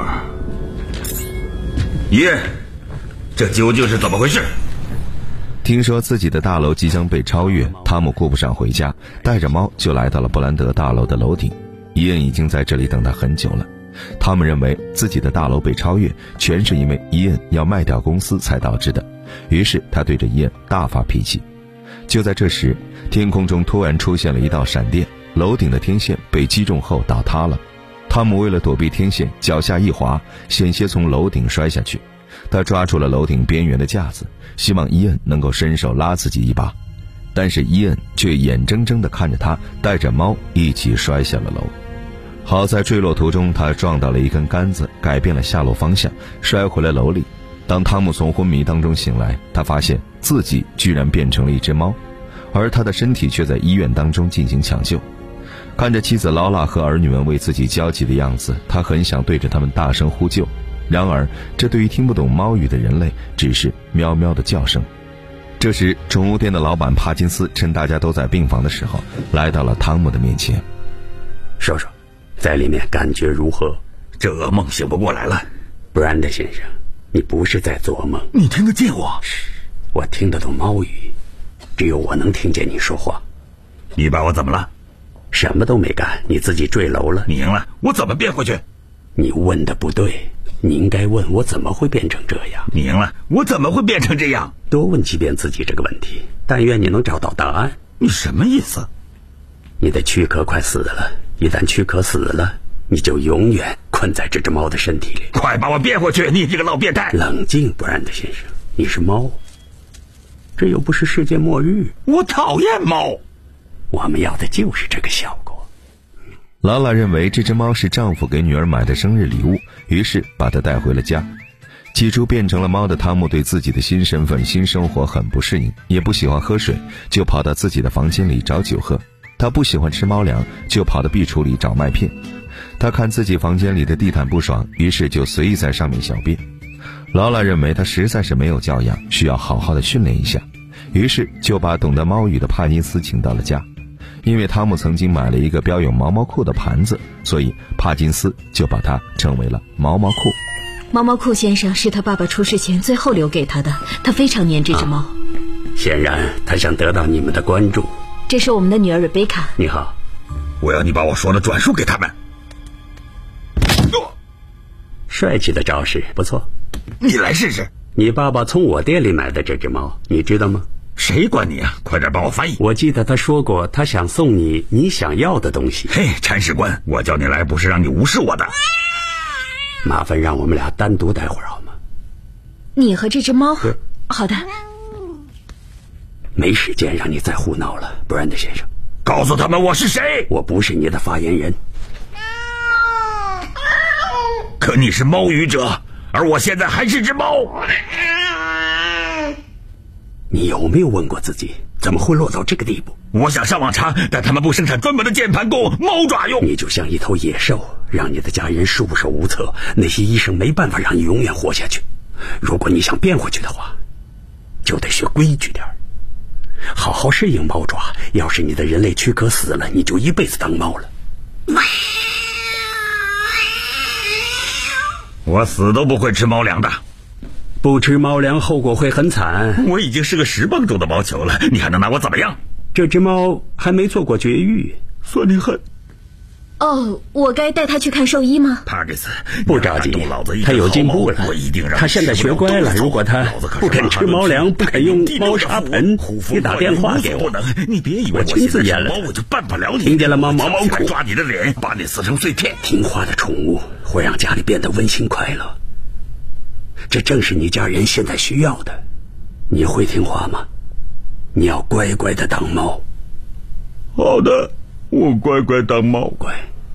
Q: 爷，这究竟是怎么回事？
N: 听说自己的大楼即将被超越，汤姆顾不上回家，带着猫就来到了布兰德大楼的楼顶。伊恩已经在这里等他很久了。汤姆认为自己的大楼被超越，全是因为伊恩要卖掉公司才导致的，于是他对着伊恩大发脾气。就在这时，天空中突然出现了一道闪电，楼顶的天线被击中后倒塌了。汤姆为了躲避天线，脚下一滑，险些从楼顶摔下去。他抓住了楼顶边缘的架子，希望伊恩能够伸手拉自己一把，但是伊恩却眼睁睁地看着他带着猫一起摔下了楼。好在坠落途中他撞到了一根杆子，改变了下落方向，摔回了楼里。当汤姆从昏迷当中醒来，他发现自己居然变成了一只猫，而他的身体却在医院当中进行抢救。看着妻子劳拉和儿女们为自己焦急的样子，他很想对着他们大声呼救，然而这对于听不懂猫语的人类只是喵喵的叫声。这时宠物店的老板帕金斯趁大家都在病房的时候，来到了汤姆的面前。
U: 说说在里面感觉如何？
Q: 这噩梦醒不过来了。
U: 布兰德先生，你不是在做梦。
Q: 你听得见我？
U: 我听得懂猫语，只有我能听见你说话。
Q: 你把我怎么了？
U: 什么都没干，你自己坠楼了。
Q: 你赢了，我怎么变回去？
U: 你问的不对，你应该问我怎么会变成这样。
Q: 你赢了，我怎么会变成这样？
U: 多问几遍自己这个问题，但愿你能找到答案。
Q: 你什么意思？
U: 你的躯壳快死了，一旦躯壳死了，你就永远困在这只猫的身体里。
Q: 快把我变回去，你这个老变态！
U: 冷静，布兰德先生，你是猫，这又不是世界末日。
Q: 我讨厌猫。
U: 我们要的就是这个效果。
N: 劳拉认为这只猫是丈夫给女儿买的生日礼物，于是把它带回了家。起初变成了猫的汤姆对自己的新身份、新生活很不适应，也不喜欢喝水，就跑到自己的房间里找酒喝。他不喜欢吃猫粮，就跑到壁橱里找麦片。他看自己房间里的地毯不爽，于是就随意在上面小便。劳拉认为他实在是没有教养，需要好好的训练一下，于是就把懂得猫语的帕金斯请到了家。因为汤姆曾经买了一个标有毛毛裤的盘子，所以帕金斯就把它称为了毛毛裤。
A: 毛毛裤先生是他爸爸出事前最后留给他的，他非常黏这只猫。
U: 显然他想得到你们的关注。
A: 这是我们的女儿瑞贝卡。
U: 你好，
Q: 我要你把我说的转述给他们。
U: 帅气的招式，不错。
Q: 你来试试。
U: 你爸爸从我店里买的这只猫，你知道吗？
Q: 谁管你啊？快点帮我翻译。
U: 我记得他说过，他想送你想要的东西。
Q: 嘿，铲屎官，我叫你来不是让你无视我的。
U: 麻烦让我们俩单独待会儿好吗？
A: 你和这只猫？好的。
U: 没时间让你再胡闹了，布兰德先生。
Q: 告诉他们我是谁。
U: 我不是你的发言人。
Q: 可你是猫语者，而我现在还是只猫。
U: 你有没有问过自己，怎么会落到这个地步？
Q: 我想上网查，但他们不生产专门的键盘供猫爪用。
U: 你就像一头野兽，让你的家人束手无策，那些医生没办法让你永远活下去。如果你想变回去的话，就得学规矩点，好好适应猫爪。要是你的人类躯壳死了，你就一辈子当猫了。
Q: 我死都不会吃猫粮的。
U: 不吃猫粮后果会很惨。
Q: 我已经是个10磅重的毛球了，你还能拿我怎么样？
U: 这只猫还没做过绝育，
Q: 算你狠。
A: 哦，我该带他去看兽医吗？
Q: 帕吉斯，
U: 不着急，他有进步了。他现在学乖了。如果他不肯吃猫粮，不肯用猫砂盆，你打电话给我，
Q: 你别以为
U: 我亲自演了，
Q: 我就办不了你。
U: 听见了吗？毛毛裤，
Q: 抓你的脸，把你撕成碎片。
U: 听话的宠物会让家里变得温馨快乐，这正是你家人现在需要的。你会听话吗？你要乖乖的当猫。
Q: 好的，我乖乖当猫。
U: 乖，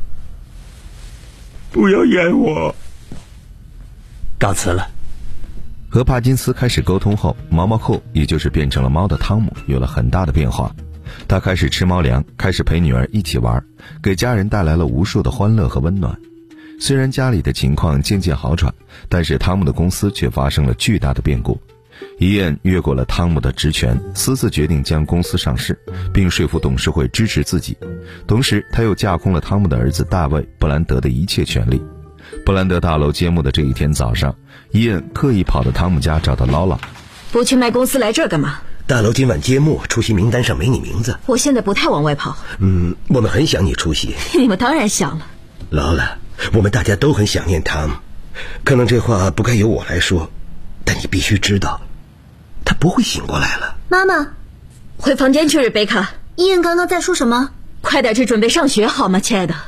Q: 不要演我。
U: 告辞了。
N: 和帕金斯开始沟通后，毛毛扣也就是变成了猫的汤姆有了很大的变化。他开始吃猫粮，开始陪女儿一起玩，给家人带来了无数的欢乐和温暖。虽然家里的情况渐渐好转，但是汤姆的公司却发生了巨大的变故。伊恩越过了汤姆的职权，私自决定将公司上市，并说服董事会支持自己。同时他又架空了汤姆的儿子大卫·布兰德的一切权利。布兰德大楼揭幕的这一天早上，伊恩刻意跑到汤姆家找到劳拉。
A: 不去卖公司来这儿干嘛？
O: 大楼今晚揭幕，出席名单上没你名字。
A: 我现在不太往外跑。
O: 我们很想你出席。
A: 你们当然想了。
O: 劳拉，我们大家都很想念汤姆。可能这话不该由我来说，但你必须知道，他不会醒过来了。
R: 妈妈，
A: 回房间去，瑞贝卡。
R: 伊恩刚刚在说什么？
A: 快点去准备上学好吗，亲爱的？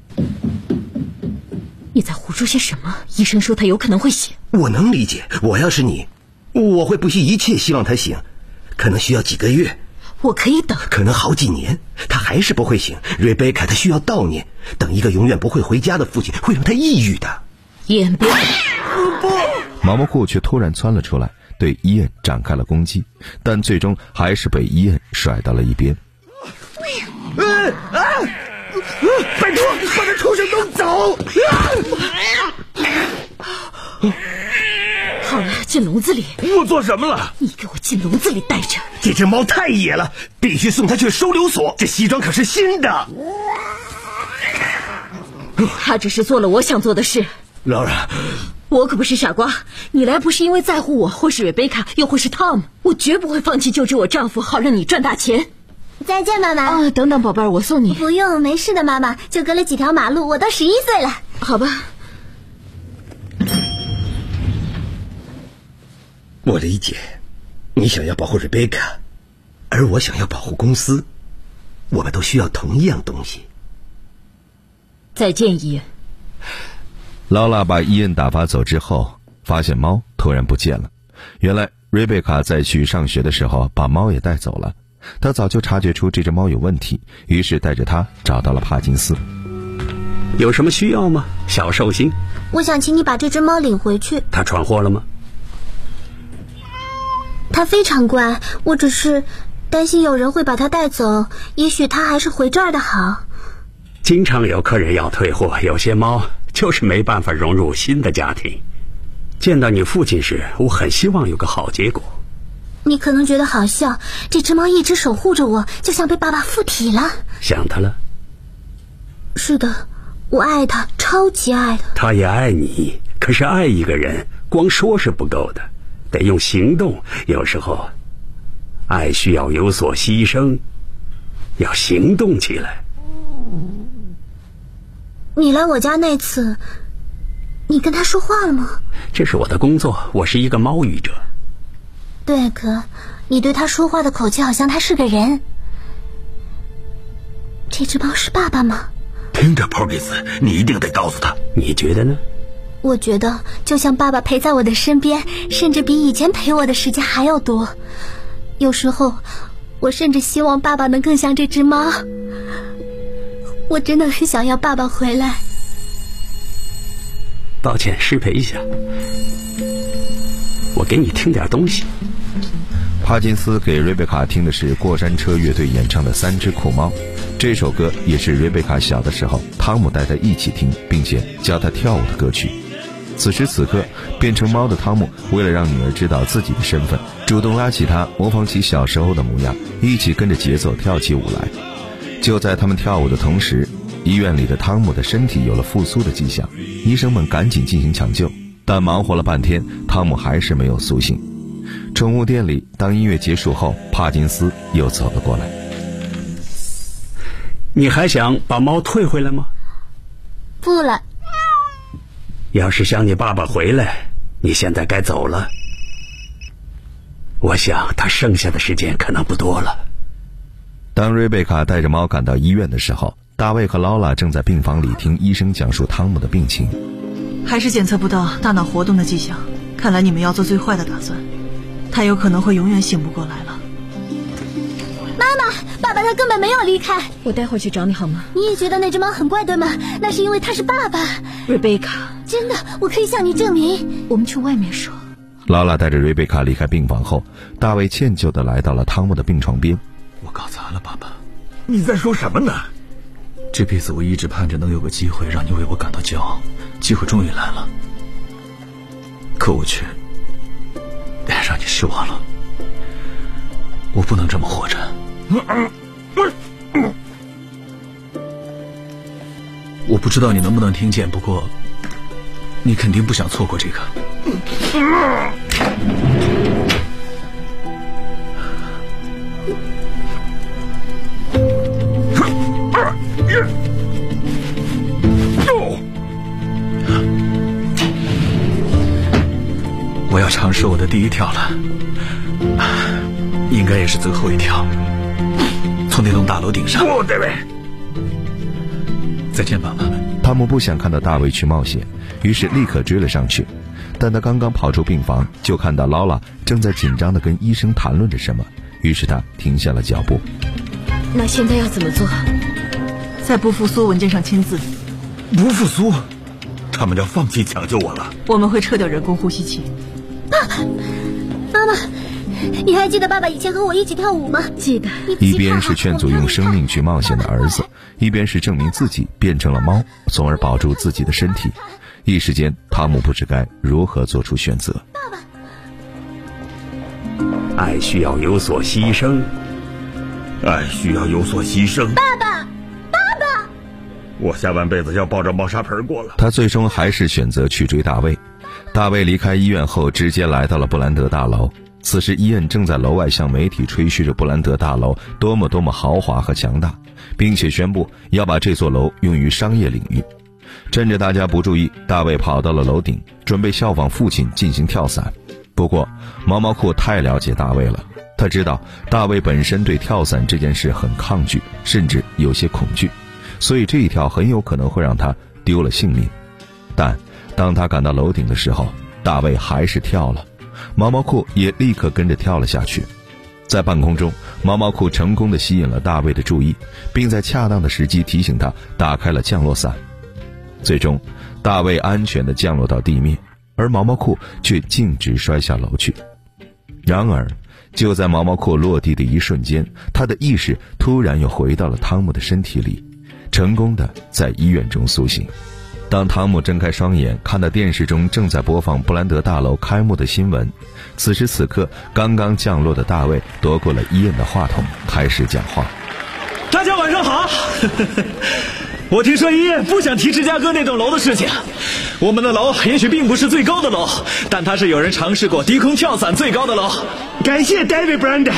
A: 你在胡说些什么？医生说他有可能会醒。
O: 我能理解，我要是你，我会不惜一切希望他醒，可能需要几个月。
A: 我可以等，
O: 可能好几年，他还是不会醒。瑞贝卡，他需要悼念，等一个永远不会回家的父亲会让他抑郁的。
A: 伊恩，别！
N: 毛毛裤却突然窜了出来，对伊恩展开了攻击，但最终还是被伊恩甩到了一边。
O: 拜托，把那畜生弄走！
A: 好了，进笼子里。
Q: 我做什么了？
A: 你给我进笼子里待着。
O: 这只猫太野了，必须送它去收留所。这西装可是新的。
A: 他只是做了我想做的事。
O: 劳拉，
A: 我可不是傻瓜。你来不是因为在乎我，或是瑞贝卡，又或是汤姆。我绝不会放弃救治我丈夫，好让你赚大钱。
R: 再见，妈妈。
A: 等等，宝贝儿，我送你。
R: 不用，没事的，妈妈。就隔了几条马路，我都11岁了。
A: 好吧。
O: 我理解，你想要保护瑞贝卡，而我想要保护公司。我们都需要同一样东西。
A: 再见，伊恩。
N: 劳拉把伊恩打发走之后，发现猫突然不见了。原来瑞贝卡在去上学的时候把猫也带走了。他早就察觉出这只猫有问题，于是带着它找到了帕金斯。
U: 有什么需要吗，小寿星？
R: 我想请你把这只猫领回去。
U: 它闯祸了吗？
R: 它非常乖，我只是担心有人会把它带走，也许它还是回这儿的好。
U: 经常有客人要退货，有些猫就是没办法融入新的家庭。见到你父亲时，我很希望有个好结果。
R: 你可能觉得好笑，这只猫一直守护着我，就像被爸爸附体了。
U: 想他了？
R: 是的，我爱他，超级爱他。
U: 他也爱你，可是爱一个人光说是不够的，得用行动。有时候爱需要有所牺牲，要行动起来。
R: 你来我家那次，你跟他说话了吗？
U: 这是我的工作，我是一个猫语者。
R: 对，可你对他说话的口气好像他是个人。这只猫是爸爸吗？
Q: 听着 Porgy， 你一定得告诉他。
U: 你觉得呢？
R: 我觉得就像爸爸陪在我的身边，甚至比以前陪我的时间还要多。有时候我甚至希望爸爸能更像这只猫。我真的很想要爸爸回来。
U: 抱歉，失陪一下，我给你听点东西。
N: 帕金斯给瑞贝卡听的是过山车乐队演唱的《三只酷猫》，这首歌也是瑞贝卡小的时候汤姆带她一起听并且教她跳舞的歌曲。此时此刻，变成猫的汤姆为了让女儿知道自己的身份，主动拉起她，模仿起小时候的模样，一起跟着节奏跳起舞来。就在他们跳舞的同时，医院里的汤姆的身体有了复苏的迹象，医生们赶紧进行抢救，但忙活了半天，汤姆还是没有苏醒。宠物店里，当音乐结束后，帕金斯又走了过来。
U: 你还想把猫退回来吗？
R: 不了。
U: 要是想你爸爸回来，你现在该走了。我想他剩下的时间可能不多了。
N: 当瑞贝卡带着猫赶到医院的时候，大卫和劳拉正在病房里听医生讲述汤姆的病情。
B: 还是检测不到大脑活动的迹象，看来你们要做最坏的打算，他有可能会永远醒不过来了。
R: 妈妈，爸爸他根本没有离开。
B: 我待会儿去找你好吗？
R: 你也觉得那只猫很怪对吗？那是因为他是爸爸。
B: 瑞贝卡，
R: 真的，我可以向你证明。
B: 我们去外面说。
N: 劳拉带着瑞贝卡离开病房后，大卫歉疚地来到了汤姆的病床边。
S: 我搞砸了，爸爸。
Q: 你在说什么呢？
S: 这辈子我一直盼着能有个机会让你为我感到骄傲，机会终于来了，可我却让你失望了。我不能这么活着。我不知道你能不能听见，不过你肯定不想错过这个。我要尝试我的第一跳了，应该也是最后一跳。从那栋大楼顶上。
Q: 大卫，
S: 再见，爸爸。
N: 汤姆不想看到大卫去冒险，于是立刻追了上去。但他刚刚跑出病房，就看到劳拉正在紧张地跟医生谈论着什么，于是他停下了脚步。
B: 那现在要怎么做？在不复苏文件上签字。
Q: 不复苏？他们要放弃抢救我了。
B: 我们会撤掉人工呼吸器。
R: 爸爸，妈妈，你还记得爸爸以前和我一起跳舞吗？
B: 记得。
N: 一边是劝阻用生命去冒险的儿子，一边是证明自己变成了猫，从而保住自己的身体。一时间，汤姆不知该如何做出选择。
R: 爸爸，
U: 爱需要有所牺牲，
Q: 爱需要有所牺牲。
R: 爸爸，爸爸，
Q: 我下半辈子要抱着猫砂盆过了。
N: 他最终还是选择去追大卫。大卫离开医院后，直接来到了布兰德大楼。此时，伊恩正在楼外向媒体吹嘘着布兰德大楼多么豪华和强大，并且宣布要把这座楼用于商业领域。趁着大家不注意，大卫跑到了楼顶，准备效仿父亲进行跳伞。不过，毛毛裤太了解大卫了，他知道大卫本身对跳伞这件事很抗拒，甚至有些恐惧，所以这一跳很有可能会让他丢了性命。但当他赶到楼顶的时候，大卫还是跳了，毛毛裤也立刻跟着跳了下去。在半空中，毛毛裤成功地吸引了大卫的注意，并在恰当的时机提醒他打开了降落伞。最终，大卫安全地降落到地面，而毛毛裤却径直摔下楼去。然而，就在毛毛裤落地的一瞬间，他的意识突然又回到了汤姆的身体里，成功地在医院中苏醒。当汤姆睁开双眼，看到电视中正在播放布兰德大楼开幕的新闻，此时此刻，刚刚降落的大卫夺过了伊恩的话筒，开始讲话。
D: 大家晚上好。我听说伊恩不想提芝加哥那栋楼的事情，
S: 我们的楼也许并不是最高的楼，但它是有人尝试过低空跳伞最高的楼。
O: 感谢 David Brand。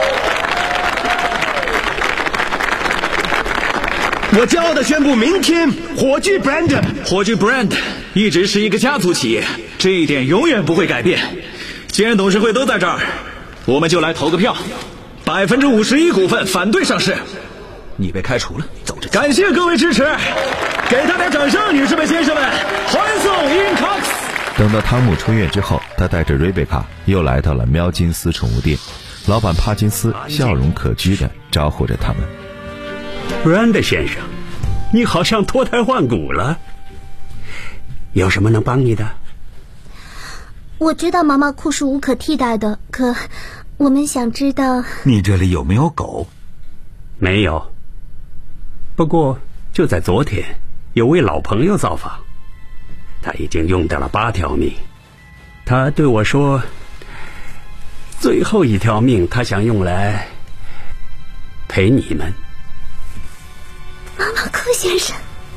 O: 我骄傲地宣布，明天火炬 Brand
S: 一直是一个家族企业，这一点永远不会改变。既然董事会都在这儿，我们就来投个票，51%股份反对上市。
P: 你被开除了，走着。
S: 感谢各位支持，给他点掌声，女士们、先生们，欢送 Incox。
N: 等到汤姆出院之后，他带着瑞贝卡又来到了喵金斯宠物店，老板帕金斯笑容可掬地招呼着他们。
U: Brand 先生，你好像脱胎换骨了，有什么能帮你的？
R: 我知道毛毛裤是无可替代的，可我们想知道
P: 你这里有没有狗？
U: 没有。不过就在昨天，有位老朋友造访，他已经用掉了8条命。他对我说，最后1条命他想用来陪你们。
R: 毛毛裤先生。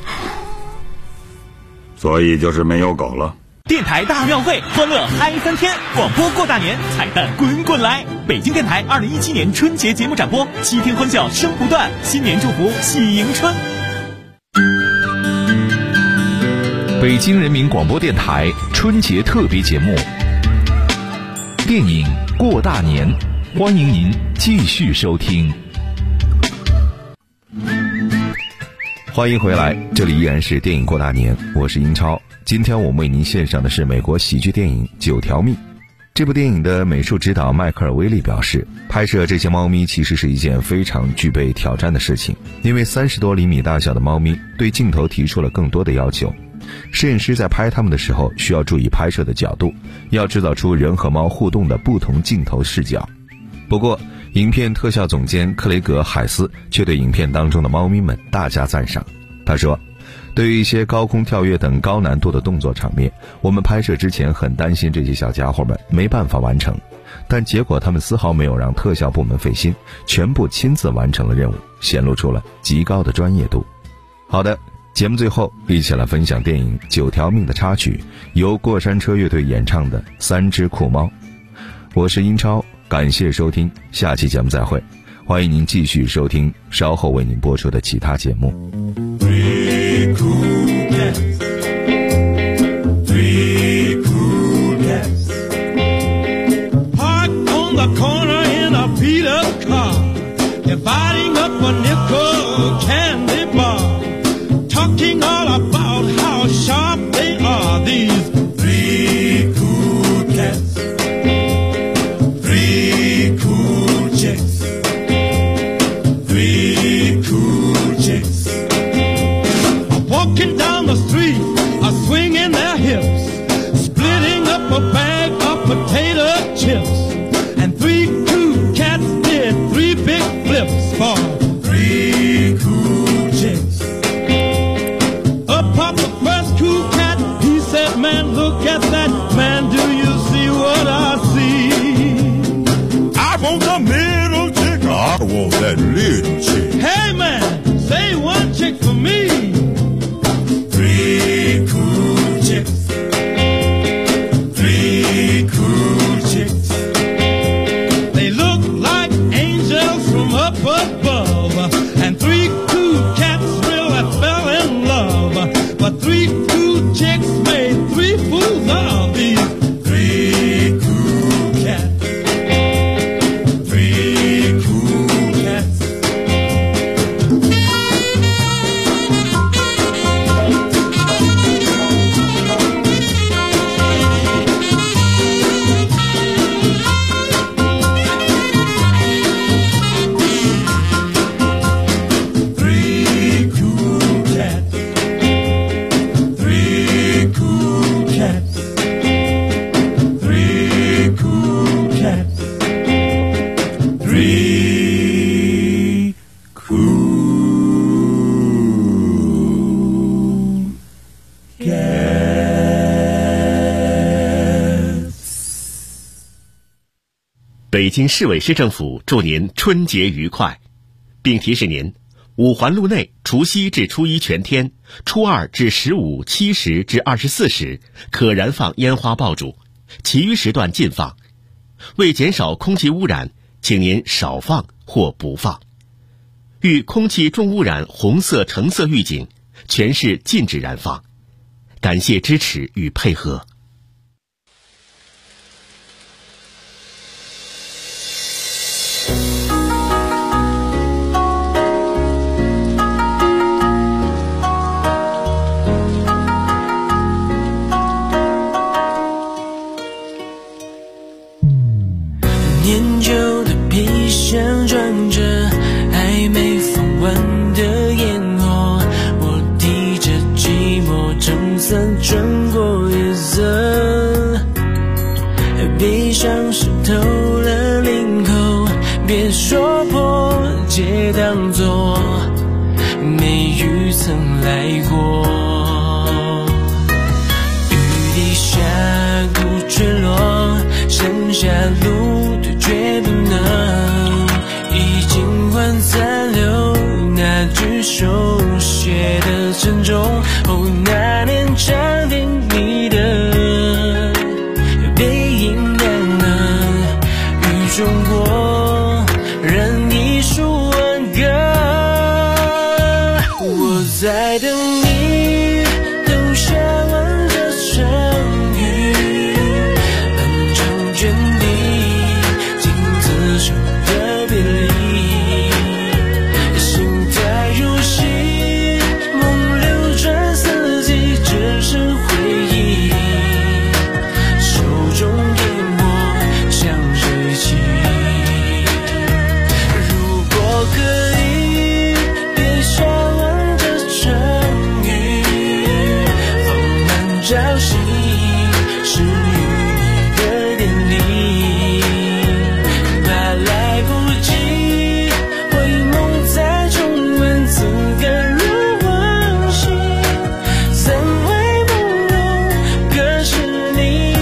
Q: 所以就是没有狗了。
D: 电台大庙会，欢乐嗨3天，广播过大年，彩蛋滚滚来！北京电台2017年春节节目展播，7天欢笑声不断，新年祝福喜迎春。
C: 北京人民广播电台春节特别节目，电影《过大年》，欢迎您继续收听。
N: 欢迎回来，这里依然是电影过大年，我是英超。今天我们为您献上的是美国喜剧电影《9条命》。这部电影的美术指导迈克尔·威利表示，拍摄这些猫咪其实是一件非常具备挑战的事情，因为30多厘米大小的猫咪对镜头提出了更多的要求。摄影师在拍它们的时候需要注意拍摄的角度，要制造出人和猫互动的不同镜头视角。不过影片特效总监克雷格·海斯却对影片当中的猫咪们大加赞赏。他说，对于一些高空跳跃等高难度的动作场面，我们拍摄之前很担心这些小家伙们没办法完成，但结果他们丝毫没有让特效部门费心，全部亲自完成了任务，显露出了极高的专业度。好的，节目最后一起来分享电影《9条命》的插曲，由过山车乐队演唱的《3只酷猫》。我是英超，感谢收听，下期节目再会。欢迎您继续收听稍后为您播出的其他节目。
M: Three cool cats, 3 cool cats, parked on the corner in a beat-up car, dividing up a nickel candy bar, talking all about how sharp they are, these 3 cool cats, 3 cool chicks, 3 cool chicks. Walking down the street, swinging their hips, splitting up a bag of potato chips. And 3 cool cats did 3 big flips for 3 cool chicks. Up popped the first cool cat, he said, man, look at that, man, do you see what I see? I want the middle chick, I want that little chick. Hey man, say 1 chick for me. 3 cool chicks, 3 cool chicks. They look like angels from up above, and 3 cool cats really fell in love. But 3 cool chicks made 3 fools of these 3 cool cats, 3 cool cats. Cats.
L: 北京市委市政府祝您春节愉快，并提示您， 五环路内除夕至初一全天，初二至15、7时至24时可燃放烟花爆竹，其余时段禁放。为减少空气污染，请您少放或不放。遇空气重污染红色、橙色预警，全市禁止燃放。感谢支持与配合。
H: 年久的皮箱装着还没放完的烟火，我提着寂寞撑伞穿过夜色，悲伤湿透了领口，别说破，皆当作没雨曾来过。雨滴下鼓坠落，剩下路对决不能，已经换残留那句手写的沉重。哦，那年长亭你的背影亮了，雨中过任一束挽歌。我在等你，等下完这场雨，漫长卷地经刺手的别离，心太入戏，梦流转四季，只剩回忆，手中烟火像水汽。如果可以，别下完这场雨，放慢朝夕，是与你的典礼，怕来不及回眸再重温，此刻如往昔，怎会不容可是你。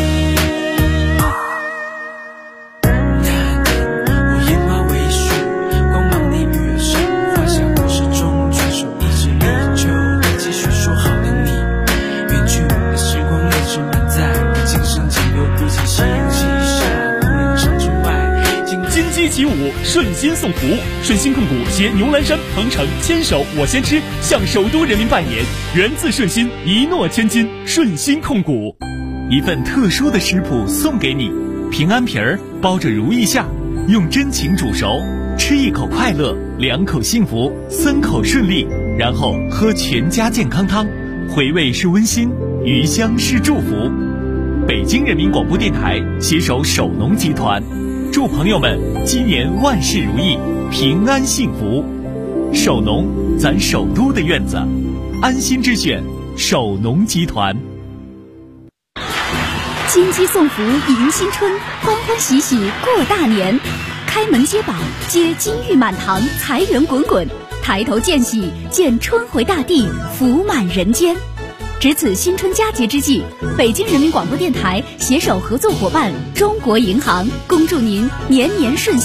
H: 那年我烟花微醺，光芒你跃上，画下故事中举手一直依旧，继续说好的你，远去的时光一直满载，今生仅留不起夕阳西下，无人场之外。
D: 金鸡起舞，顺心送福。顺心控股携牛栏山、鹏城牵手我先吃，向首都人民拜年。源自顺心，一诺千金。顺心控股，一份特殊的食谱送给你：平安皮儿包着如意馅，用真情煮熟，吃一口快乐，2口幸福，3口顺利，然后喝全家健康汤，回味是温馨，余香是祝福。北京人民广播电台携手首农集团，祝朋友们今年万事如意，平安幸福。首农，咱首都的院子，安心之选，首农集团。
A: 金鸡送福迎新春，欢欢喜喜过大年。开门接宝，接金玉满堂，财源滚滚；抬头见喜，见春回大地，福满人间。值此新春佳节之际，北京人民广播电台携手合作伙伴中国银行，恭祝您年年顺心。